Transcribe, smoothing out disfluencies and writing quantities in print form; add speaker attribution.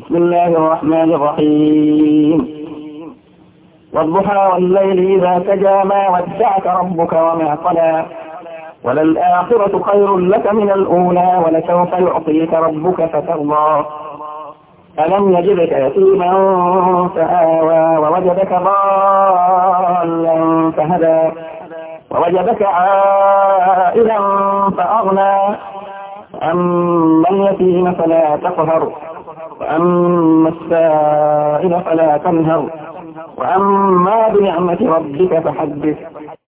Speaker 1: بسم الله الرحمن الرحيم. والضحى والليل إذا سجى ما ودعك ربك وما قلى وللآخرة خير لك من الأولى ولسوف يعطيك ربك فترضى ألم يجدك يتيما فآوى ووجدك ضالا فهدى ووجدك عائلا فأغنى أما اليتيم فلا تقهر وأما السائل فلا تنهر وأما بنعمة ربك فحدث